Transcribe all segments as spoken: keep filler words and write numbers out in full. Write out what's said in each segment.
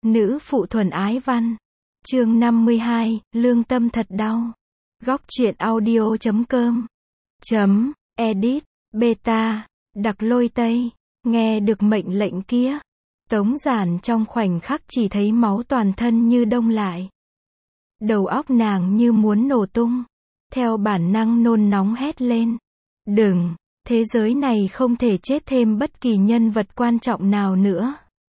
Nữ phụ thuần ái văn. Chương năm mươi hai, lương tâm thật đau. Góc truyện audio chấm com. Chấm, edit, beta, đặc lôi tây. Nghe được mệnh lệnh kia. Tống Giản trong khoảnh khắc chỉ thấy máu toàn thân như đông lại. Đầu óc nàng như muốn nổ tung. Theo bản năng nôn nóng hét lên. Đừng, thế giới này không thể chết thêm bất kỳ nhân vật quan trọng nào nữa.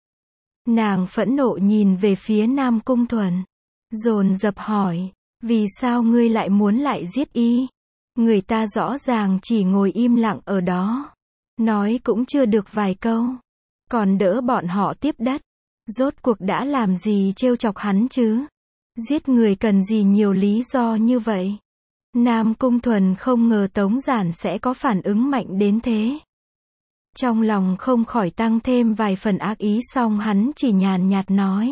Nàng phẫn nộ nhìn về phía Nam Cung Thuần. Dồn dập hỏi, vì sao ngươi lại muốn lại giết y? Người ta rõ ràng chỉ ngồi im lặng ở đó. Nói cũng chưa được vài câu. Còn đỡ bọn họ tiếp đất. Rốt cuộc đã làm gì trêu chọc hắn chứ? Giết người cần gì nhiều lý do như vậy? Nam Cung Thuần không ngờ Tống Giản sẽ có phản ứng mạnh đến thế. Trong lòng không khỏi tăng thêm vài phần ác ý, xong hắn chỉ nhàn nhạt nói.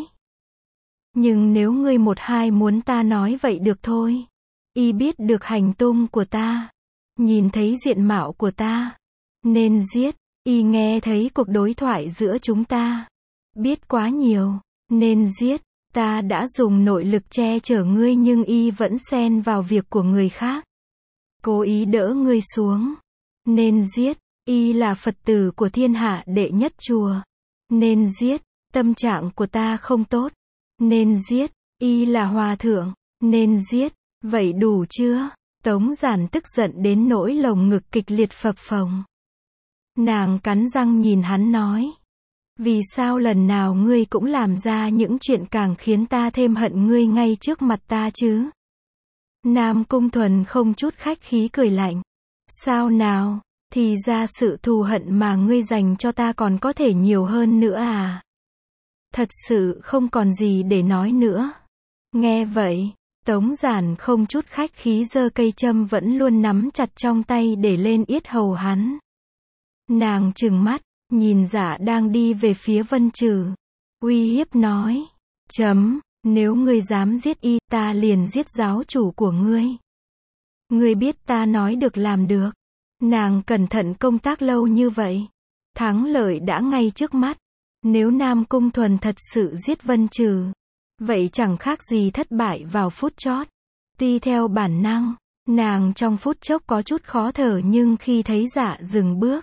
Nhưng nếu ngươi một hai muốn ta nói vậy được thôi. Y biết được hành tung của ta. Nhìn thấy diện mạo của ta. Nên giết. Y nghe thấy cuộc đối thoại giữa chúng ta. Biết quá nhiều. Nên giết. Ta đã dùng nội lực che chở ngươi nhưng y vẫn xen vào việc của người khác. Cố ý đỡ ngươi xuống. Nên giết. Y là Phật tử của thiên hạ đệ nhất chùa. Nên giết. Tâm trạng của ta không tốt. Nên giết. Y là hòa thượng. Nên giết. Vậy đủ chưa? Tống Giản tức giận đến nỗi lồng ngực kịch liệt phập phồng. Nàng cắn răng nhìn hắn nói. Vì sao lần nào ngươi cũng làm ra những chuyện càng khiến ta thêm hận ngươi ngay trước mặt ta chứ? Nam Cung Thuần không chút khách khí cười lạnh. Sao nào? Thì ra sự thù hận mà ngươi dành cho ta còn có thể nhiều hơn nữa à? Thật sự không còn gì để nói nữa. Nghe vậy, Tống Giản không chút khách khí giơ cây châm vẫn luôn nắm chặt trong tay để lên yết hầu hắn. Nàng trừng mắt, nhìn Dạ đang đi về phía Vân Trừ. Uy hiếp nói. Chấm, nếu ngươi dám giết y, ta liền giết giáo chủ của ngươi. Ngươi biết ta nói được làm được. Nàng cẩn thận công tác lâu như vậy. Thắng lợi đã ngay trước mắt. Nếu Nam Cung Thuần thật sự giết Vân Trừ, vậy chẳng khác gì thất bại vào phút chót. Tuy theo bản năng, nàng trong phút chốc có chút khó thở nhưng khi thấy Dạ dừng bước.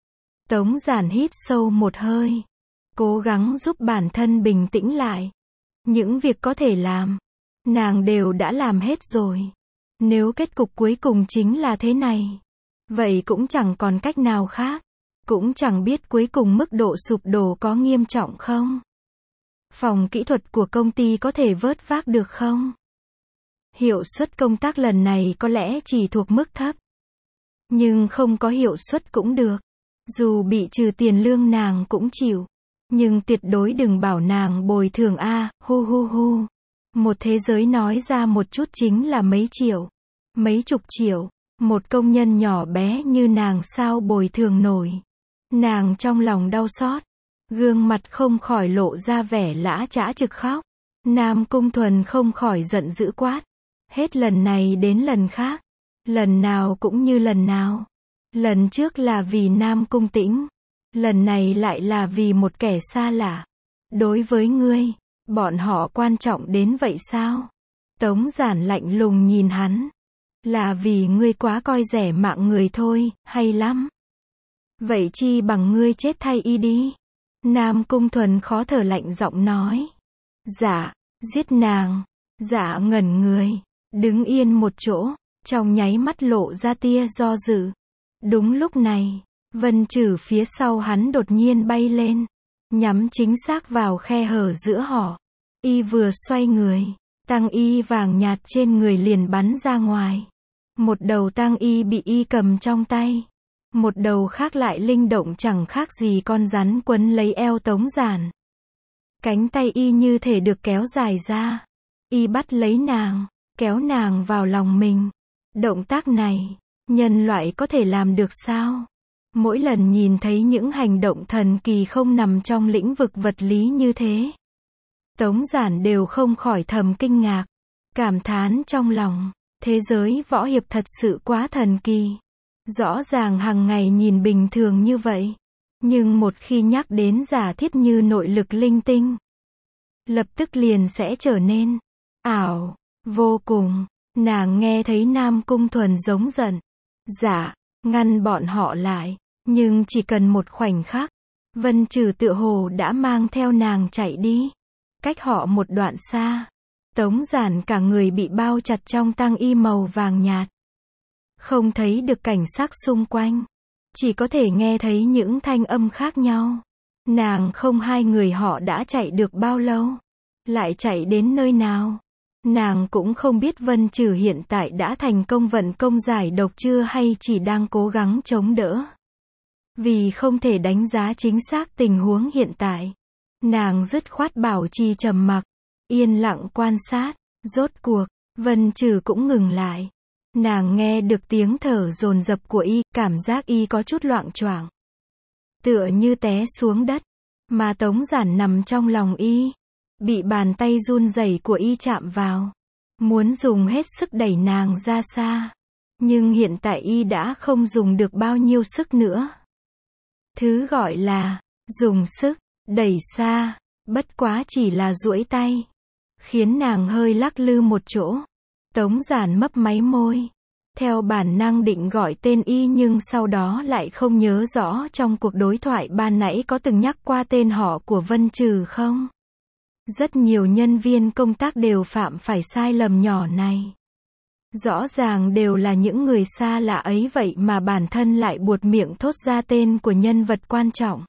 Tống Giản hít sâu một hơi. Cố gắng giúp bản thân bình tĩnh lại. Những việc có thể làm, nàng đều đã làm hết rồi. Nếu kết cục cuối cùng chính là thế này, vậy cũng chẳng còn cách nào khác. Cũng chẳng biết cuối cùng mức độ sụp đổ có nghiêm trọng không. Phòng kỹ thuật của công ty có thể vớt vát được không? Hiệu suất công tác lần này có lẽ chỉ thuộc mức thấp. Nhưng không có hiệu suất cũng được. Dù bị trừ tiền lương nàng cũng chịu. Nhưng tuyệt đối đừng bảo nàng bồi thường a, à, hu hu hu. Một thế giới nói ra một chút chính là mấy triệu, mấy chục triệu. Một công nhân nhỏ bé như nàng sao bồi thường nổi. Nàng trong lòng đau xót. Gương mặt không khỏi lộ ra vẻ lã chã trực khóc. Nam Cung Thuần không khỏi giận dữ quát. Hết lần này đến lần khác. Lần nào cũng như lần nào. Lần trước là vì Nam Cung Tĩnh. Lần này lại là vì một kẻ xa lạ. Đối với ngươi, bọn họ quan trọng đến vậy sao? Tống Giản lạnh lùng nhìn hắn. Là vì ngươi quá coi rẻ mạng người thôi, hay lắm. Vậy chi bằng ngươi chết thay y đi. Nam Cung Thuần khó thở lạnh giọng nói. Dạ, giết nàng. Dạ ngẩn người, đứng yên một chỗ, trong nháy mắt lộ ra tia do dự. Đúng lúc này, Vân Trừ phía sau hắn đột nhiên bay lên, nhắm chính xác vào khe hở giữa họ. Y vừa xoay người, tang y vàng nhạt trên người liền bắn ra ngoài. Một đầu tang y bị y cầm trong tay. Một đầu khác lại linh động chẳng khác gì con rắn quấn lấy eo Tống Giản. Cánh tay y như thể được kéo dài ra. Y bắt lấy nàng, kéo nàng vào lòng mình. Động tác này, nhân loại có thể làm được sao? Mỗi lần nhìn thấy những hành động thần kỳ không nằm trong lĩnh vực vật lý như thế, Tống Giản đều không khỏi thầm kinh ngạc. Cảm thán trong lòng, thế giới võ hiệp thật sự quá thần kỳ. Rõ ràng hàng ngày nhìn bình thường như vậy. Nhưng một khi nhắc đến giả thiết như nội lực linh tinh, lập tức liền sẽ trở nên ảo, vô cùng. Nàng nghe thấy Nam Cung Thuần giống giận. Dạ, ngăn bọn họ lại, nhưng chỉ cần một khoảnh khắc, Vân Trừ tựa hồ đã mang theo nàng chạy đi. Cách họ một đoạn xa, Tống Giản cả người bị bao chặt trong tang y màu vàng nhạt. Không thấy được cảnh sắc xung quanh, chỉ có thể nghe thấy những thanh âm khác nhau. Nàng không hai người họ đã chạy được bao lâu, lại chạy đến nơi nào. Nàng cũng không biết Vân Trừ hiện tại đã thành công vận công giải độc chưa hay chỉ đang cố gắng chống đỡ. Vì không thể đánh giá chính xác tình huống hiện tại, nàng dứt khoát bảo trì trầm mặc, yên lặng quan sát. Rốt cuộc, Vân Trừ cũng ngừng lại. Nàng nghe được tiếng thở dồn dập của y, cảm giác y có chút loạng choạng, tựa như té xuống đất, mà Tống Giản nằm trong lòng y, bị bàn tay run rẩy của y chạm vào, muốn dùng hết sức đẩy nàng ra xa, nhưng hiện tại y đã không dùng được bao nhiêu sức nữa. Thứ gọi là dùng sức đẩy xa, bất quá chỉ là duỗi tay, khiến nàng hơi lắc lư một chỗ. Tống Giản mấp máy môi, theo bản năng định gọi tên y, nhưng sau đó lại không nhớ rõ trong cuộc đối thoại ban nãy có từng nhắc qua tên họ của Vân Trừ không. Rất nhiều nhân viên công tác đều phạm phải sai lầm nhỏ này. Rõ ràng đều là những người xa lạ ấy, vậy mà bản thân lại buột miệng thốt ra tên của nhân vật quan trọng.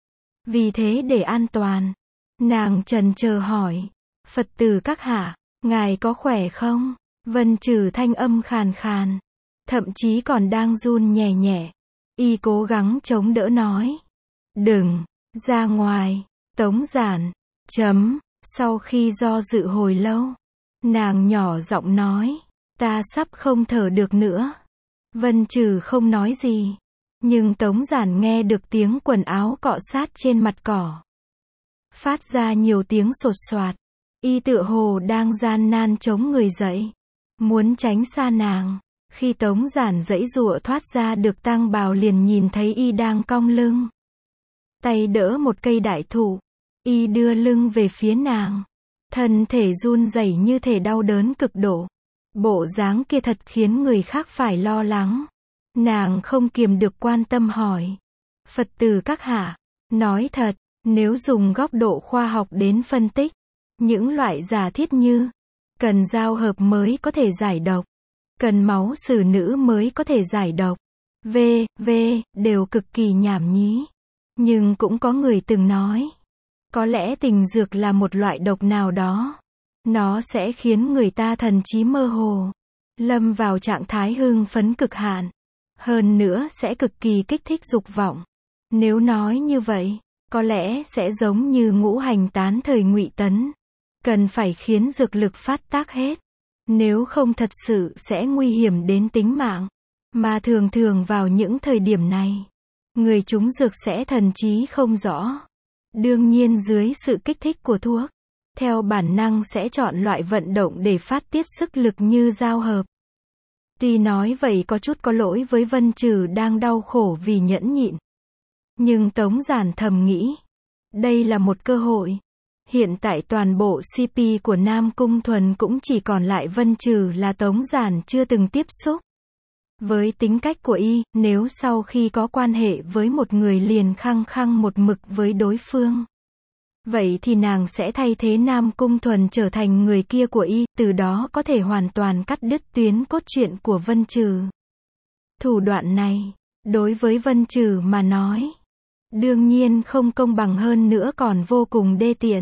Vì thế để an toàn, nàng chần chờ hỏi, Phật tử các hạ, ngài có khỏe không? Vân Trừ thanh âm khàn khàn, thậm chí còn đang run nhẹ nhẹ. Y cố gắng chống đỡ nói, đừng ra ngoài. Tống Giản chấm. Sau khi do dự hồi lâu, nàng nhỏ giọng nói, ta sắp không thở được nữa. Vân Trừ không nói gì, nhưng Tống Giản nghe được tiếng quần áo cọ sát trên mặt cỏ, phát ra nhiều tiếng sột soạt. Y tựa hồ đang gian nan chống người dậy, muốn tránh xa nàng. Khi Tống Giản giãy giụa thoát ra được tang bào, liền nhìn thấy y đang cong lưng, tay đỡ một cây đại thụ. Y đưa lưng về phía nàng, thân thể run rẩy như thể đau đớn cực độ. Bộ dáng kia thật khiến người khác phải lo lắng. Nàng không kiềm được quan tâm hỏi, Phật tử các hạ, nói thật, nếu dùng góc độ khoa học đến phân tích, những loại giả thiết như cần giao hợp mới có thể giải độc, cần máu xử nữ mới có thể giải độc, v v đều cực kỳ nhảm nhí. Nhưng cũng có người từng nói, có lẽ tình dược là một loại độc nào đó. Nó sẽ khiến người ta thần trí mơ hồ, lâm vào trạng thái hưng phấn cực hạn. Hơn nữa sẽ cực kỳ kích thích dục vọng. Nếu nói như vậy, có lẽ sẽ giống như ngũ hành tán thời Ngụy Tấn. Cần phải khiến dược lực phát tác hết. Nếu không thật sự sẽ nguy hiểm đến tính mạng. Mà thường thường vào những thời điểm này, người trúng dược sẽ thần trí không rõ. Đương nhiên dưới sự kích thích của thuốc, theo bản năng sẽ chọn loại vận động để phát tiết sức lực như giao hợp. Tuy nói vậy có chút có lỗi với Vân Trừ đang đau khổ vì nhẫn nhịn. Nhưng Tống Giản thầm nghĩ, đây là một cơ hội. Hiện tại toàn bộ xê pê của Nam Cung Thuần cũng chỉ còn lại Vân Trừ là Tống Giản chưa từng tiếp xúc. Với tính cách của y, nếu sau khi có quan hệ với một người liền khăng khăng một mực với đối phương, vậy thì nàng sẽ thay thế Nam Cung Thuần trở thành người kia của y, từ đó có thể hoàn toàn cắt đứt tuyến cốt truyện của Vân Trừ. Thủ đoạn này, đối với Vân Trừ mà nói, đương nhiên không công bằng, hơn nữa còn vô cùng đê tiện.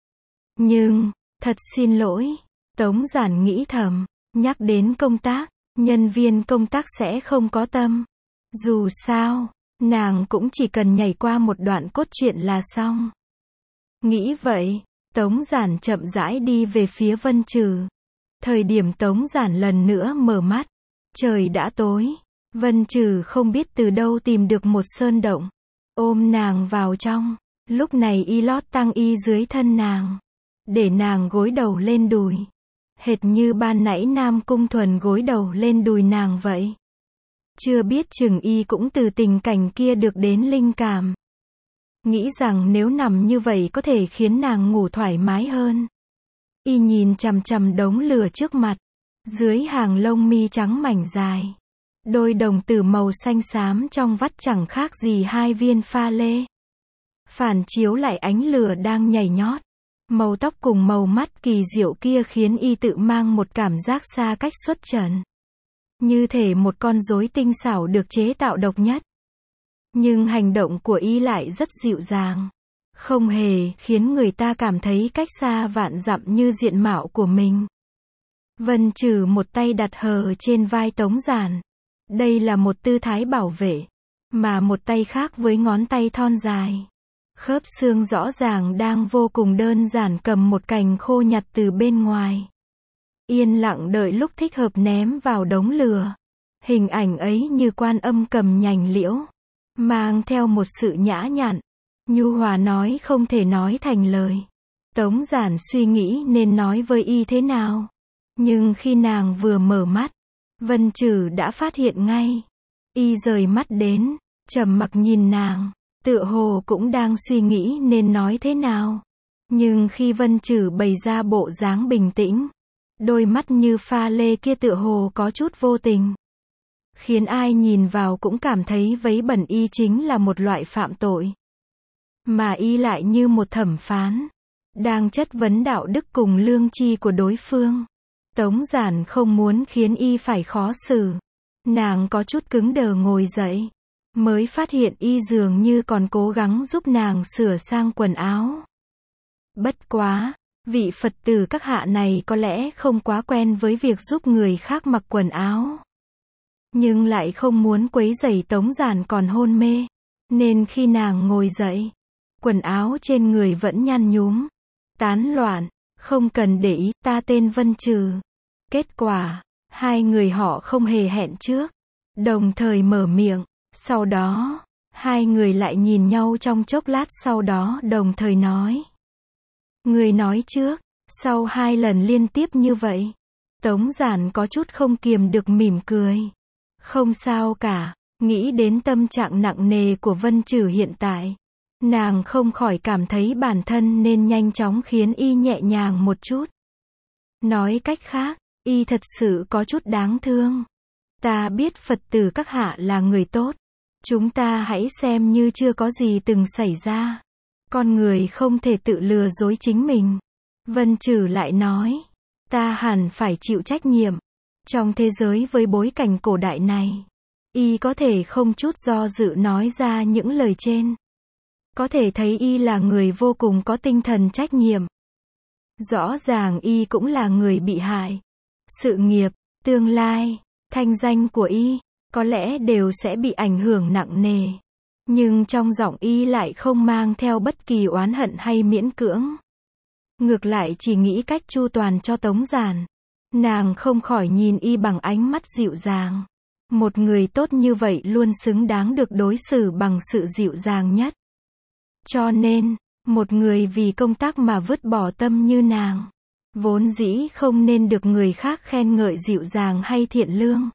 Nhưng, thật xin lỗi, Tống Giản nghĩ thầm, nhắc đến công tác, nhân viên công tác sẽ không có tâm. Dù sao, nàng cũng chỉ cần nhảy qua một đoạn cốt truyện là xong. Nghĩ vậy, Tống Giản chậm rãi đi về phía Vân Trừ. Thời điểm Tống Giản lần nữa mở mắt, trời đã tối. Vân Trừ không biết từ đâu tìm được một sơn động, ôm nàng vào trong. Lúc này y lót tang y dưới thân nàng, để nàng gối đầu lên đùi, hệt như ban nãy Nam Cung Thuần gối đầu lên đùi nàng vậy. Chưa biết chừng y cũng từ tình cảnh kia được đến linh cảm. nghĩ rằng nếu nằm như vậy có thể khiến nàng ngủ thoải mái hơn. Y nhìn chằm chằm đống lửa trước mặt, dưới hàng lông mi trắng mảnh dài, đôi đồng tử màu xanh xám trong vắt chẳng khác gì hai viên pha lê. Phản chiếu lại ánh lửa đang nhảy nhót. Màu tóc cùng màu mắt kỳ diệu kia khiến y tự mang một cảm giác xa cách xuất trần. Như thể một con rối tinh xảo được chế tạo độc nhất. Nhưng hành động của y lại rất dịu dàng. Không hề khiến người ta cảm thấy cách xa vạn dặm như diện mạo của mình. Vân Trừ một tay đặt hờ trên vai Tống Giản. Đây là một tư thái bảo vệ. Mà một tay khác với ngón tay thon dài. Khớp xương rõ ràng đang vô cùng đơn giản cầm một cành khô nhặt từ bên ngoài. Yên lặng đợi lúc thích hợp ném vào đống lửa. Hình ảnh ấy như Quan Âm cầm nhành liễu. Mang theo một sự nhã nhặn. Nhu hòa nói không thể nói thành lời. Tống Giản suy nghĩ nên nói với y thế nào. Nhưng khi nàng vừa mở mắt, Vân Trừ đã phát hiện ngay. Y rời mắt đến, trầm mặc nhìn nàng. Tựa hồ cũng đang suy nghĩ nên nói thế nào. Nhưng khi Vân Trừ bày ra bộ dáng bình tĩnh, đôi mắt như pha lê kia tựa hồ có chút vô tình. Khiến ai nhìn vào cũng cảm thấy vấy bẩn y chính là một loại phạm tội. Mà y lại như một thẩm phán, đang chất vấn đạo đức cùng lương tri của đối phương. Tống Giản không muốn khiến y phải khó xử. Nàng có chút cứng đờ ngồi dậy. Mới phát hiện y dường như còn cố gắng giúp nàng sửa sang quần áo. Bất quá, vị Phật tử các hạ này có lẽ không quá quen với việc giúp người khác mặc quần áo. Nhưng lại không muốn quấy rầy Tống Giản còn hôn mê. Nên khi nàng ngồi dậy, quần áo trên người vẫn nhăn nhúm, tán loạn, không cần để ý, ta tên Vân Trừ. Kết quả, hai người họ không hề hẹn trước, đồng thời mở miệng. Sau đó, hai người lại nhìn nhau trong chốc lát sau đó đồng thời nói. Người nói trước, sau hai lần liên tiếp như vậy, Tống Giản có chút không kiềm được mỉm cười. Không sao cả, nghĩ đến tâm trạng nặng nề của Vân Trừ hiện tại. Nàng không khỏi cảm thấy bản thân nên nhanh chóng khiến y nhẹ nhàng một chút. Nói cách khác, y thật sự có chút đáng thương. Ta biết Phật tử các hạ là người tốt. Chúng ta hãy xem như chưa có gì từng xảy ra. Con người không thể tự lừa dối chính mình. Vân Trừ lại nói, ta hẳn phải chịu trách nhiệm. Trong thế giới với bối cảnh cổ đại này, y có thể không chút do dự nói ra những lời trên. Có thể thấy y là người vô cùng có tinh thần trách nhiệm. Rõ ràng y cũng là người bị hại. Sự nghiệp, tương lai, thanh danh của y có lẽ đều sẽ bị ảnh hưởng nặng nề. Nhưng trong giọng y lại không mang theo bất kỳ oán hận hay miễn cưỡng. Ngược lại chỉ nghĩ cách chu toàn cho Tống Giản. Nàng không khỏi nhìn y bằng ánh mắt dịu dàng. Một người tốt như vậy luôn xứng đáng được đối xử bằng sự dịu dàng nhất. Cho nên, một người vì công tác mà vứt bỏ tâm như nàng, vốn dĩ không nên được người khác khen ngợi dịu dàng hay thiện lương.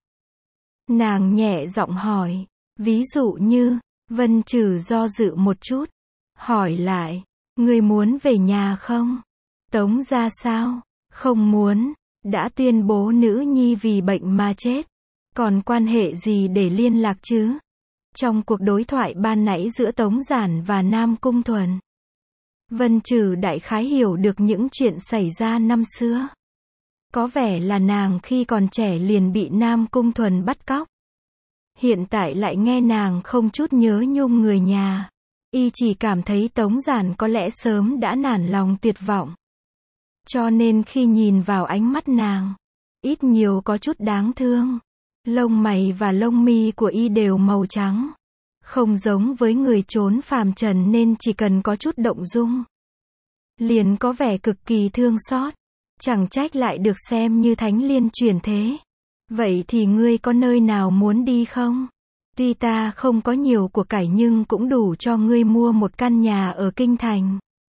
Nàng nhẹ giọng hỏi, ví dụ như, Vân Trừ do dự một chút, hỏi lại, ngươi muốn về nhà không? Tống ra sao? Không muốn, đã tuyên bố nữ nhi vì bệnh mà chết. Còn quan hệ gì để liên lạc chứ? Trong cuộc đối thoại ban nãy giữa Tống Giản và Nam Cung Thuần, Vân Trừ đại khái hiểu được những chuyện xảy ra năm xưa. Có vẻ là nàng khi còn trẻ liền bị Nam Cung Thuần bắt cóc. Hiện tại lại nghe nàng không chút nhớ nhung người nhà. Y chỉ cảm thấy Tống Giản có lẽ sớm đã nản lòng tuyệt vọng. Cho nên khi nhìn vào ánh mắt nàng, ít nhiều có chút đáng thương. Lông mày và lông mi của y đều màu trắng. Không giống với người trốn phàm trần nên chỉ cần có chút động dung, liền có vẻ cực kỳ thương xót. Chẳng trách lại được xem như thánh liên chuyển thế. Vậy thì ngươi có nơi nào muốn đi không? Tuy ta không có nhiều của cải nhưng cũng đủ cho ngươi mua một căn nhà ở Kinh Thành.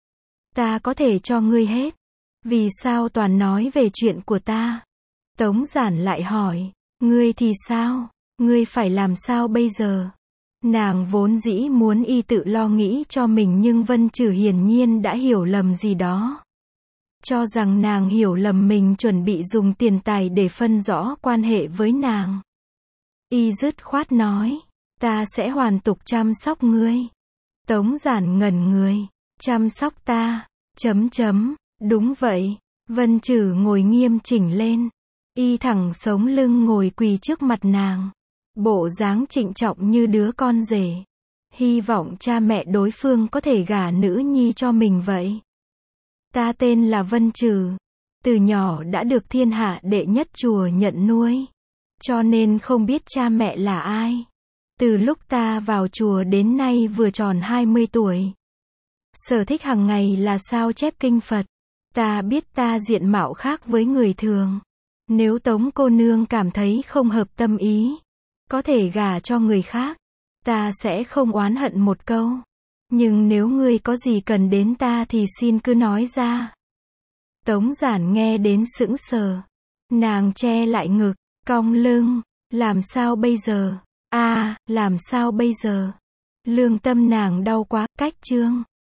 Ta có thể cho ngươi hết. Vì sao toàn nói về chuyện của ta? Tống Giản lại hỏi, ngươi thì sao? Ngươi phải làm sao bây giờ? Nàng vốn dĩ muốn y tự lo nghĩ cho mình nhưng Vân Trử hiển nhiên đã hiểu lầm gì đó. Cho rằng nàng hiểu lầm mình chuẩn bị dùng tiền tài để phân rõ quan hệ với nàng. Y dứt khoát nói, ta sẽ hoàn tục chăm sóc ngươi. Tống Giản ngẩn người, chăm sóc ta, chấm chấm, đúng vậy. Vân Trử ngồi nghiêm chỉnh lên. Y thẳng sống lưng ngồi quỳ trước mặt nàng. Bộ dáng trịnh trọng như đứa con rể. Hy vọng cha mẹ đối phương có thể gả nữ nhi cho mình vậy. Ta tên là Vân Trử. Từ nhỏ đã được thiên hạ đệ nhất chùa nhận nuôi. Cho nên không biết cha mẹ là ai. Từ lúc ta vào chùa đến nay vừa tròn hai mươi tuổi. Sở thích hàng ngày là sao chép kinh Phật. Ta biết ta diện mạo khác với người thường. Nếu Tống cô nương cảm thấy không hợp tâm ý, có thể gả cho người khác, ta sẽ không oán hận một câu. Nhưng nếu ngươi có gì cần đến ta thì xin cứ nói ra. Tống Giản nghe đến sững sờ. Nàng che lại ngực, cong lưng. Làm sao bây giờ? À, làm sao bây giờ? Lương tâm nàng đau quá, cách chương.